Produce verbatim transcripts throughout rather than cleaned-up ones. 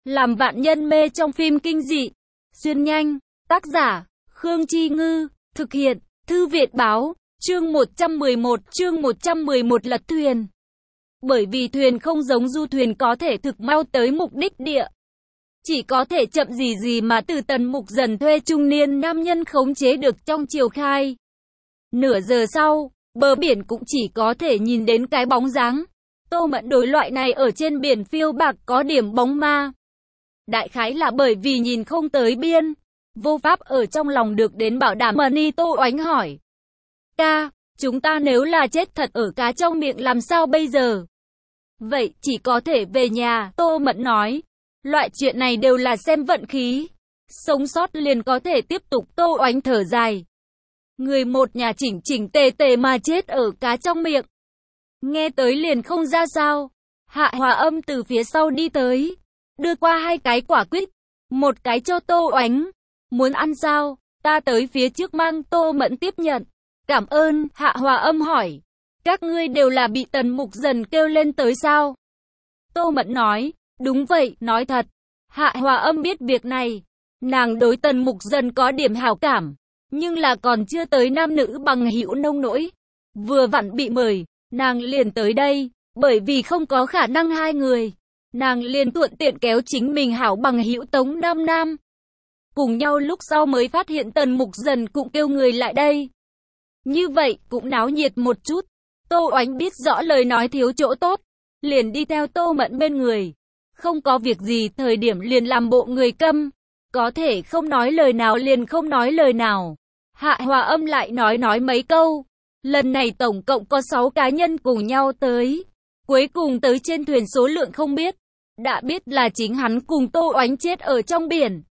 Làm vạn nhân mê trong phim kinh dị. Xuyên nhanh. Tác giả, Khương Chi Ngư. Thực hiện, Thư viện báo. Chương một trăm mười một, chương một trăm mười một lật thuyền. Bởi vì thuyền không giống du thuyền có thể thực mau tới mục đích địa. Chỉ có thể chậm gì gì mà từ Tần Mục Dần thuê trung niên nam nhân khống chế được trong chiều khai. Nửa giờ sau, bờ biển cũng chỉ có thể nhìn đến cái bóng dáng. Tô Mẫn đối loại này ở trên biển phiêu bạc có điểm bóng ma. Đại khái là bởi vì nhìn không tới biên. Vô pháp ở trong lòng được đến bảo đảm. Mani Tô Oánh hỏi. Ca, chúng ta nếu là chết thật ở cá trong miệng làm sao bây giờ? Vậy chỉ có thể về nhà, Tô Mẫn nói. Loại chuyện này đều là xem vận khí. Sống sót liền có thể tiếp tục. Tô Oánh thở dài. Người một nhà chỉnh chỉnh tề tề mà chết ở cá trong miệng. Nghe tới liền không ra sao. Hạ Hòa Âm từ phía sau đi tới. Đưa qua hai cái quả quýt. Một cái cho Tô Oánh. Muốn ăn sao? Ta tới phía trước mang. Tô Mẫn tiếp nhận. Cảm ơn. Hạ Hòa Âm hỏi. Các ngươi đều là bị Tần Mục Dần kêu lên tới sao? Tô Mẫn nói. Đúng vậy, nói thật. Hạ Hòa Âm biết việc này. Nàng đối Tần Mục Dần có điểm hảo cảm. Nhưng là còn chưa tới nam nữ bằng hữu nông nỗi. Vừa vặn bị mời, nàng liền tới đây. Bởi vì không có khả năng hai người. Nàng liền thuận tiện kéo chính mình hảo bằng hữu Tống Nam Nam. Cùng nhau lúc sau mới phát hiện Tần Mục Dần cũng kêu người lại đây. Như vậy cũng náo nhiệt một chút. Tô Oánh biết rõ lời nói thiếu chỗ tốt. Liền đi theo Tô Mẫn bên người. Không có việc gì thời điểm liền làm bộ người câm. Có thể không nói lời nào liền không nói lời nào. Hạ Hòa Âm lại nói nói mấy câu. Lần này tổng cộng có sáu cá nhân cùng nhau tới. Cuối cùng tới trên thuyền số lượng không biết. Đã biết là chính hắn cùng Tô Oánh chết ở trong biển.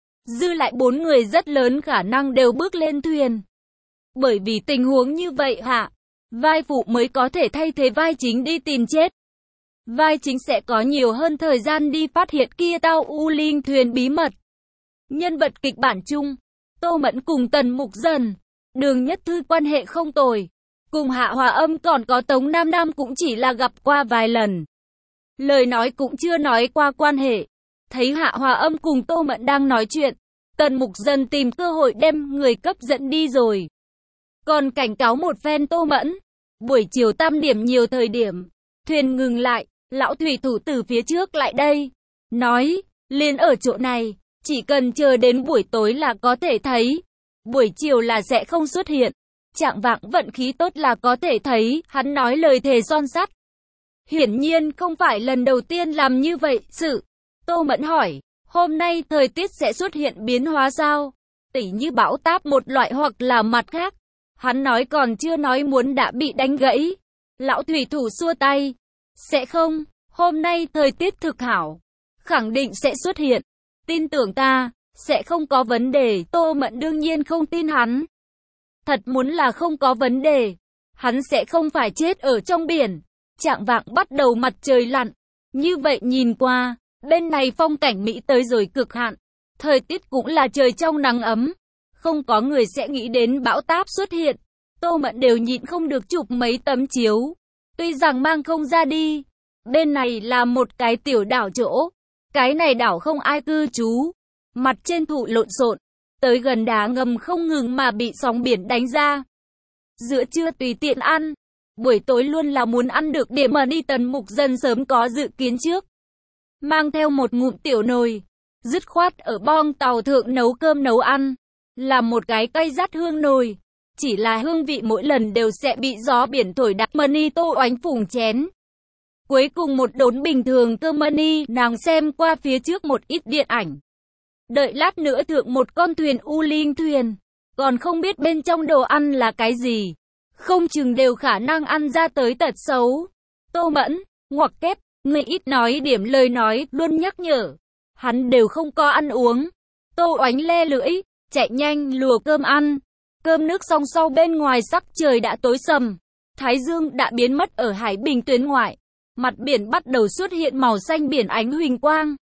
Dư lại bốn người rất lớn khả năng đều bước lên thuyền. Bởi vì tình huống như vậy hạ, vai phụ mới có thể thay thế vai chính đi tìm chết. Vai chính sẽ có nhiều hơn thời gian đi phát hiện kia tao U Linh thuyền bí mật. Nhân vật kịch bản chung, Tô Mẫn cùng Tần Mục Dần, Đường Nhất Thư quan hệ không tồi. Cùng Hạ Hòa Âm còn có Tống Nam Nam cũng chỉ là gặp qua vài lần. Lời nói cũng chưa nói qua quan hệ. Thấy Hạ Hòa Âm cùng Tô Mẫn đang nói chuyện, Tần Mục Dần tìm cơ hội đem người cấp dẫn đi rồi. Còn cảnh cáo một phen Tô Mẫn. Buổi chiều tam điểm nhiều thời điểm, thuyền ngừng lại, lão thủy thủ từ phía trước lại đây. Nói, liền ở chỗ này, chỉ cần chờ đến buổi tối là có thể thấy. Buổi chiều là sẽ không xuất hiện. Trạng vạng vận khí tốt là có thể thấy, hắn nói lời thề son sắt. Hiển nhiên không phải lần đầu tiên làm như vậy, sự. Tô Mẫn hỏi, hôm nay thời tiết sẽ xuất hiện biến hóa sao? Tỉ như bão táp một loại hoặc là mặt khác. Hắn nói còn chưa nói muốn đã bị đánh gãy. Lão thủy thủ xua tay. Sẽ không, hôm nay thời tiết thực hảo. Khẳng định sẽ xuất hiện. Tin tưởng ta, sẽ không có vấn đề. Tô Mẫn đương nhiên không tin hắn. Thật muốn là không có vấn đề. Hắn sẽ không phải chết ở trong biển. Trạng vạng bắt đầu mặt trời lặn. Như vậy nhìn qua, bên này phong cảnh Mỹ tới rồi cực hạn. Thời tiết cũng là trời trong nắng ấm. Không có người sẽ nghĩ đến bão táp xuất hiện. Tô Mẫn đều nhịn không được chụp mấy tấm chiếu. Tuy rằng mang không ra đi. Bên này là một cái tiểu đảo chỗ. Cái này đảo không ai cư trú. Mặt trên thụ lộn xộn. Tới gần đá ngầm không ngừng mà bị sóng biển đánh ra. Giữa trưa tùy tiện ăn. Buổi tối luôn là muốn ăn được để mà đi. Tần Mục Dần sớm có dự kiến trước. Mang theo một ngụm tiểu nồi. Dứt khoát ở bong tàu thượng nấu cơm nấu ăn. Là một cái cay rát hương nồi. Chỉ là hương vị mỗi lần đều sẽ bị gió biển thổi đặc. Mani Tô Oánh phủng chén. Cuối cùng một đốn bình thường cơm. Mani nàng xem qua phía trước một ít điện ảnh. Đợi lát nữa thượng một con thuyền U Linh thuyền. Còn không biết bên trong đồ ăn là cái gì. Không chừng đều khả năng ăn ra tới tật xấu. Tô Mẫn, ngoặc kép, người ít nói điểm lời nói, luôn nhắc nhở. Hắn đều không có ăn uống. Tô Oánh le lưỡi, chạy nhanh lùa cơm ăn. Cơm nước xong sau bên ngoài sắc trời đã tối sầm. Thái dương đã biến mất ở hải bình tuyến ngoại. Mặt biển bắt đầu xuất hiện màu xanh biển ánh huỳnh quang.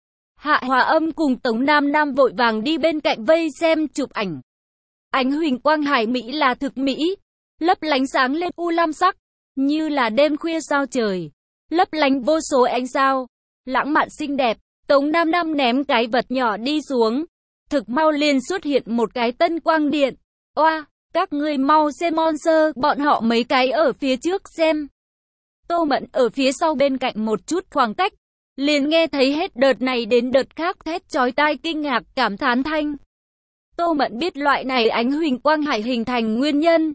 Hạ Hòa Âm cùng Tống Nam Nam vội vàng đi bên cạnh vây xem chụp ảnh. Ánh huỳnh quang hải Mỹ là thực mỹ. Lấp lánh sáng lên u lam sắc. Như là đêm khuya sao trời. Lấp lánh vô số ánh sao. Lãng mạn xinh đẹp. Tống Nam Nam ném cái vật nhỏ đi xuống. Thực mau liền xuất hiện một cái tân quang điện. Oa, các ngươi mau xem monster, bọn họ mấy cái ở phía trước xem. Tô Mẫn ở phía sau bên cạnh một chút khoảng cách, liền nghe thấy hết đợt này đến đợt khác thét chói tai kinh ngạc cảm thán thanh. Tô Mẫn biết loại này ánh huỳnh quang hải hình thành nguyên nhân.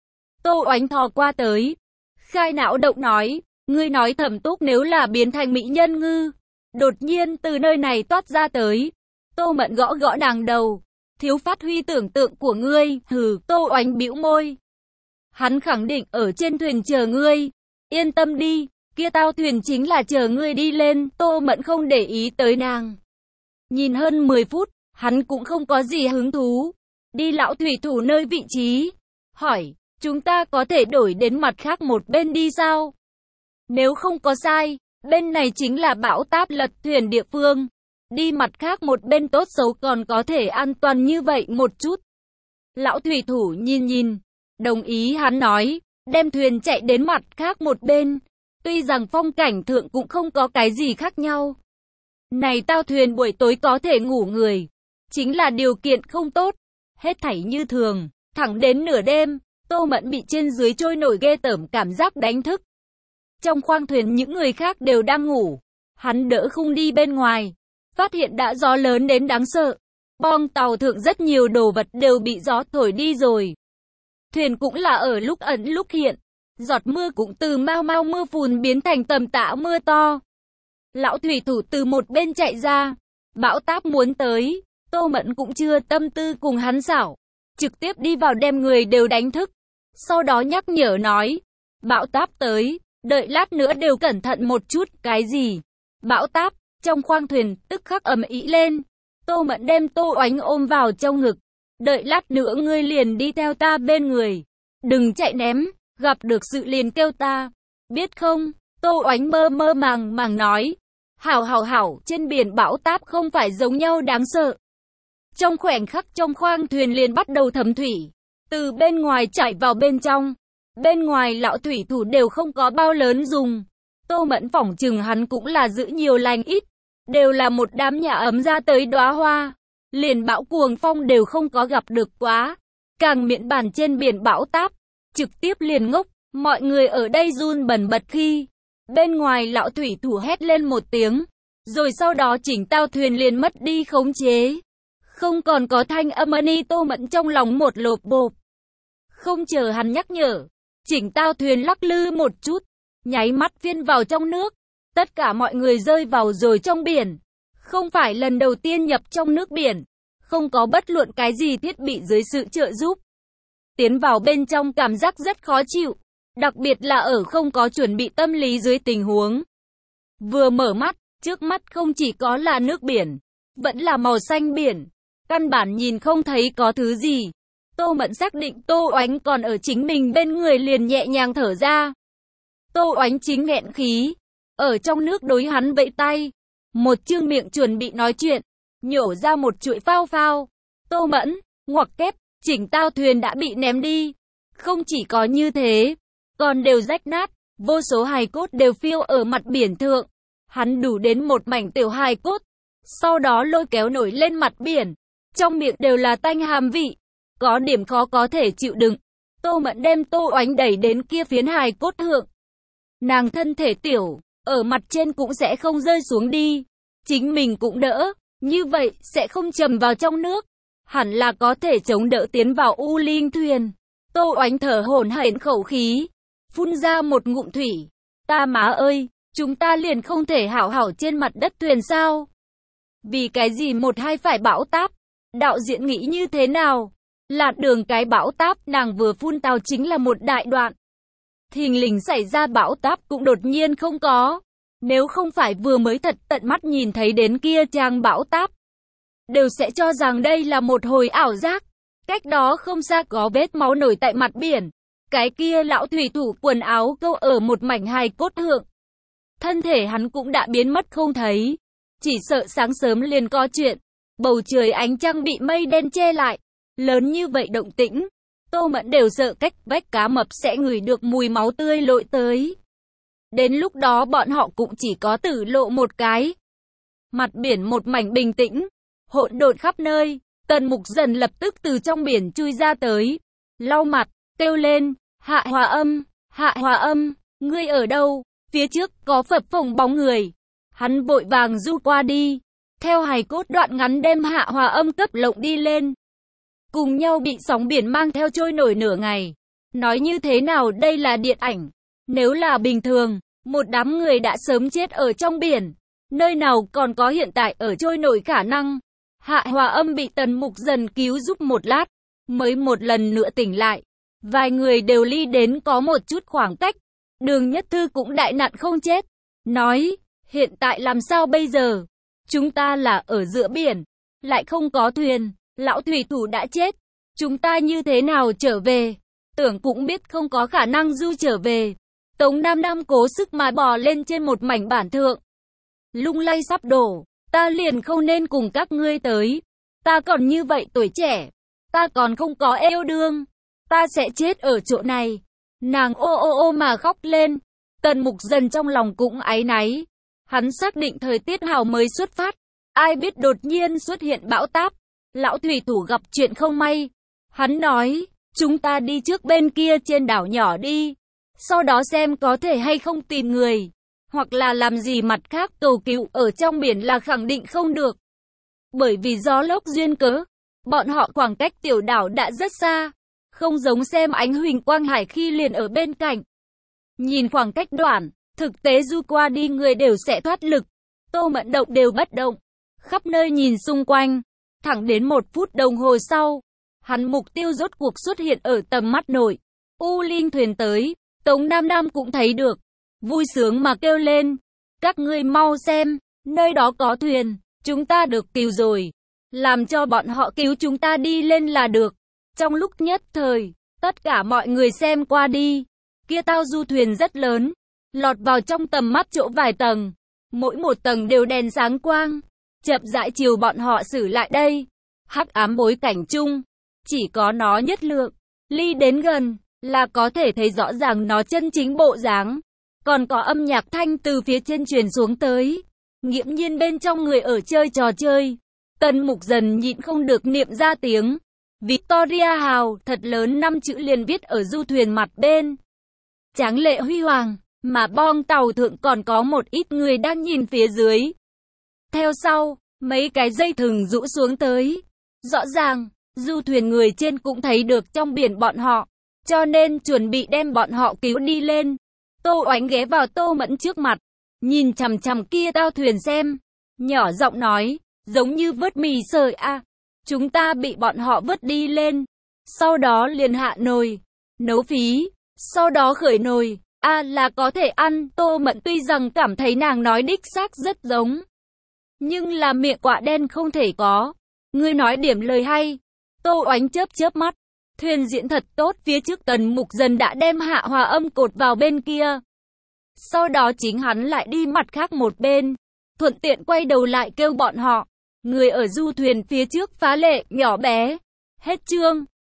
Tô Oánh thò qua tới, khai não động nói, ngươi nói Thẩm Túc nếu là biến thành mỹ nhân ngư, đột nhiên từ nơi này toát ra tới. Tô Mẫn gõ gõ nàng đầu, thiếu phát huy tưởng tượng của ngươi, hừ. Tô Oánh bĩu môi. Hắn khẳng định ở trên thuyền chờ ngươi, yên tâm đi, kia tao thuyền chính là chờ ngươi đi lên. Tô Mẫn không để ý tới nàng. Nhìn hơn mười phút, hắn cũng không có gì hứng thú. Đi lão thủy thủ nơi vị trí, hỏi, chúng ta có thể đổi đến mặt khác một bên đi sao? Nếu không có sai, bên này chính là bão táp lật thuyền địa phương. Đi mặt khác một bên tốt xấu còn có thể an toàn như vậy một chút. Lão thủy thủ nhìn nhìn, đồng ý hắn nói, đem thuyền chạy đến mặt khác một bên. Tuy rằng phong cảnh thượng cũng không có cái gì khác nhau. Này tao thuyền buổi tối có thể ngủ người, chính là điều kiện không tốt. Hết thảy như thường, thẳng đến nửa đêm, Tô Mẫn bị trên dưới trôi nổi ghê tởm cảm giác đánh thức. Trong khoang thuyền những người khác đều đang ngủ, hắn đỡ khung đi bên ngoài, phát hiện đã gió lớn đến đáng sợ. Bong tàu thượng rất nhiều đồ vật đều bị gió thổi đi rồi. Thuyền cũng là ở lúc ẩn lúc hiện, giọt mưa cũng từ mau mau mưa phùn biến thành tầm tã mưa to. Lão thủy thủ từ một bên chạy ra, bão táp muốn tới, Tô Mẫn cũng chưa tâm tư cùng hắn xảo, trực tiếp đi vào đem người đều đánh thức. Sau đó nhắc nhở nói, bão táp tới, đợi lát nữa đều cẩn thận một chút. Cái gì? Bão táp? Trong khoang thuyền tức khắc ầm ĩ lên. Tô Mẫn đem Tô Oánh ôm vào trong ngực, đợi lát nữa ngươi liền đi theo ta bên người, đừng chạy ném, gặp được sự liền kêu ta, biết không? Tô Oánh mơ mơ màng màng nói, hảo hảo hảo, trên biển bão táp không phải giống nhau đáng sợ. Trong khoảnh khắc trong khoang thuyền liền bắt đầu thấm thủy, từ bên ngoài chảy vào bên trong. Bên ngoài lão thủy thủ đều không có bao lớn dùng. Tô Mẫn phỏng chừng hắn cũng là giữ nhiều lành ít, đều là một đám nhà ấm ra tới đóa hoa, liền bão cuồng phong đều không có gặp được quá. Càng miễn bàn trên biển bão táp, trực tiếp liền ngốc. Mọi người ở đây run bần bật khi bên ngoài lão thủy thủ hét lên một tiếng, rồi sau đó chỉnh tao thuyền liền mất đi khống chế, không còn có thanh âm ani. Tô Mẫn trong lòng một lộp bộp, không chờ hắn nhắc nhở, chỉnh tao thuyền lắc lư một chút, nháy mắt phiên vào trong nước. Tất cả mọi người rơi vào rồi trong biển. Không phải lần đầu tiên nhập trong nước biển, không có bất luận cái gì thiết bị dưới sự trợ giúp. Tiến vào bên trong cảm giác rất khó chịu, đặc biệt là ở không có chuẩn bị tâm lý dưới tình huống. Vừa mở mắt, trước mắt không chỉ có là nước biển, vẫn là màu xanh biển, căn bản nhìn không thấy có thứ gì. Tô Mẫn xác định Tô Oánh còn ở chính mình bên người liền nhẹ nhàng thở ra. Tô Oánh chính nghẹn khí, ở trong nước đối hắn vẫy tay, một chương miệng chuẩn bị nói chuyện, nhổ ra một chuỗi phao phao. Tô Mẫn, ngoặc kép, chỉnh tao thuyền đã bị ném đi. Không chỉ có như thế, còn đều rách nát, vô số hài cốt đều phiêu ở mặt biển thượng. Hắn đủ đến một mảnh tiểu hài cốt, sau đó lôi kéo nổi lên mặt biển, trong miệng đều là tanh hàm vị, có điểm khó có thể chịu đựng. Tô Mẫn đem Tô Oánh đẩy đến kia phiến hài cốt thượng. Nàng thân thể tiểu, ở mặt trên cũng sẽ không rơi xuống đi, chính mình cũng đỡ, như vậy sẽ không trầm vào trong nước, hẳn là có thể chống đỡ tiến vào U Linh thuyền. Tô Oánh thở hổn hển khẩu khí, phun ra một ngụm thủy. Ta má ơi, chúng ta liền không thể hảo hảo trên mặt đất thuyền sao? Vì cái gì một hai phải bão táp? Đạo diễn nghĩ như thế nào? Là đường cái bão táp, nàng vừa phun tào chính là một đại đoạn. Thình lình xảy ra bão táp cũng đột nhiên không có. Nếu không phải vừa mới thật tận mắt nhìn thấy đến kia trang bão táp, đều sẽ cho rằng đây là một hồi ảo giác. Cách đó không xa có vết máu nổi tại mặt biển. Cái kia lão thủy thủ quần áo câu ở một mảnh hài cốt thượng. Thân thể hắn cũng đã biến mất không thấy. Chỉ sợ sáng sớm liền có chuyện. Bầu trời ánh trăng bị mây đen che lại. Lớn như vậy động tĩnh, Tô Mẫn đều sợ cách vách cá mập sẽ ngửi được mùi máu tươi lội tới. Đến lúc đó bọn họ cũng chỉ có tử lộ một cái. Mặt biển một mảnh bình tĩnh, hỗn độn khắp nơi. Tần Mục Dần lập tức từ trong biển chui ra tới, lau mặt, kêu lên, Hạ Hòa Âm, Hạ Hòa Âm, ngươi ở đâu? Phía trước có phập phồng bóng người. Hắn vội vàng du qua đi, theo hài cốt đoạn ngắn đem Hạ Hòa Âm cấp lộng đi lên. Cùng nhau bị sóng biển mang theo trôi nổi nửa ngày. Nói như thế nào đây là điện ảnh? Nếu là bình thường, một đám người đã sớm chết ở trong biển. Nơi nào còn có hiện tại ở trôi nổi khả năng. Hạ Hòa Âm bị Tần Mục Dần cứu giúp một lát, mới một lần nữa tỉnh lại. Vài người đều ly đến có một chút khoảng cách. Đường Nhất Thư cũng đại nạn không chết. Nói, hiện tại làm sao bây giờ? Chúng ta là ở giữa biển, lại không có thuyền, lão thủy thủ đã chết. Chúng ta như thế nào trở về? Tưởng cũng biết không có khả năng du trở về. Tống Nam Nam cố sức mà bò lên trên một mảnh bản thượng. Lung lay sắp đổ, ta liền không nên cùng các ngươi tới. Ta còn như vậy tuổi trẻ, ta còn không có yêu đương, ta sẽ chết ở chỗ này. Nàng ô ô ô mà khóc lên. Tần Mục Dần trong lòng cũng áy náy. Hắn xác định thời tiết hào mới xuất phát. Ai biết đột nhiên xuất hiện bão táp. Lão thủy thủ gặp chuyện không may. Hắn nói, chúng ta đi trước bên kia trên đảo nhỏ đi. Sau đó xem có thể hay không tìm người. Hoặc là làm gì mặt khác cầu cứu ở trong biển là khẳng định không được. Bởi vì gió lốc duyên cớ, bọn họ khoảng cách tiểu đảo đã rất xa. Không giống xem ánh huỳnh quang hải khi liền ở bên cạnh. Nhìn khoảng cách đoạn, thực tế du qua đi người đều sẽ thoát lực. Tô Mẫn động đều bất động, khắp nơi nhìn xung quanh. Thẳng đến một phút đồng hồ sau, hắn mục tiêu rốt cuộc xuất hiện ở tầm mắt nội. U Linh thuyền tới, Tống Nam Nam cũng thấy được. Vui sướng mà kêu lên, các ngươi mau xem, nơi đó có thuyền, chúng ta được cứu rồi. Làm cho bọn họ cứu chúng ta đi lên là được. Trong lúc nhất thời, tất cả mọi người xem qua đi. Kia tao du thuyền rất lớn, lọt vào trong tầm mắt chỗ vài tầng. Mỗi một tầng đều đèn sáng quang. Chậm rãi chiều bọn họ xử lại đây. Hắc ám bối cảnh chung, chỉ có nó nhất lượng. Ly đến gần, là có thể thấy rõ ràng nó chân chính bộ dáng. Còn có âm nhạc thanh từ phía trên truyền xuống tới. Nghiễm nhiên bên trong người ở chơi trò chơi. Tần Mục Dần nhịn không được niệm ra tiếng. Victoria Hào, thật lớn năm chữ liền viết ở du thuyền mặt bên. Tráng lệ huy hoàng, mà bong tàu thượng còn có một ít người đang nhìn phía dưới. Theo sau, mấy cái dây thừng rũ xuống tới. Rõ ràng, du thuyền người trên cũng thấy được trong biển bọn họ, cho nên chuẩn bị đem bọn họ cứu đi lên. Tô Oánh ghé vào Tô Mẫn trước mặt, nhìn chằm chằm kia tao thuyền xem, nhỏ giọng nói, giống như vớt mì sợi a. À. Chúng ta bị bọn họ vớt đi lên, sau đó liền hạ nồi, nấu phí, sau đó khởi nồi, a à, là có thể ăn. Tô Mẫn tuy rằng cảm thấy nàng nói đích xác rất giống, nhưng là miệng quạ đen không thể có. Ngươi nói điểm lời hay. Tô Oánh chớp chớp mắt, thuyền diễn thật tốt. Phía trước Tần Mục Dần đã đem Hạ Hòa Âm cột vào bên kia, sau đó chính hắn lại đi mặt khác một bên, thuận tiện quay đầu lại kêu bọn họ. Người ở du thuyền phía trước phá lệ, nhỏ bé. Hết chương.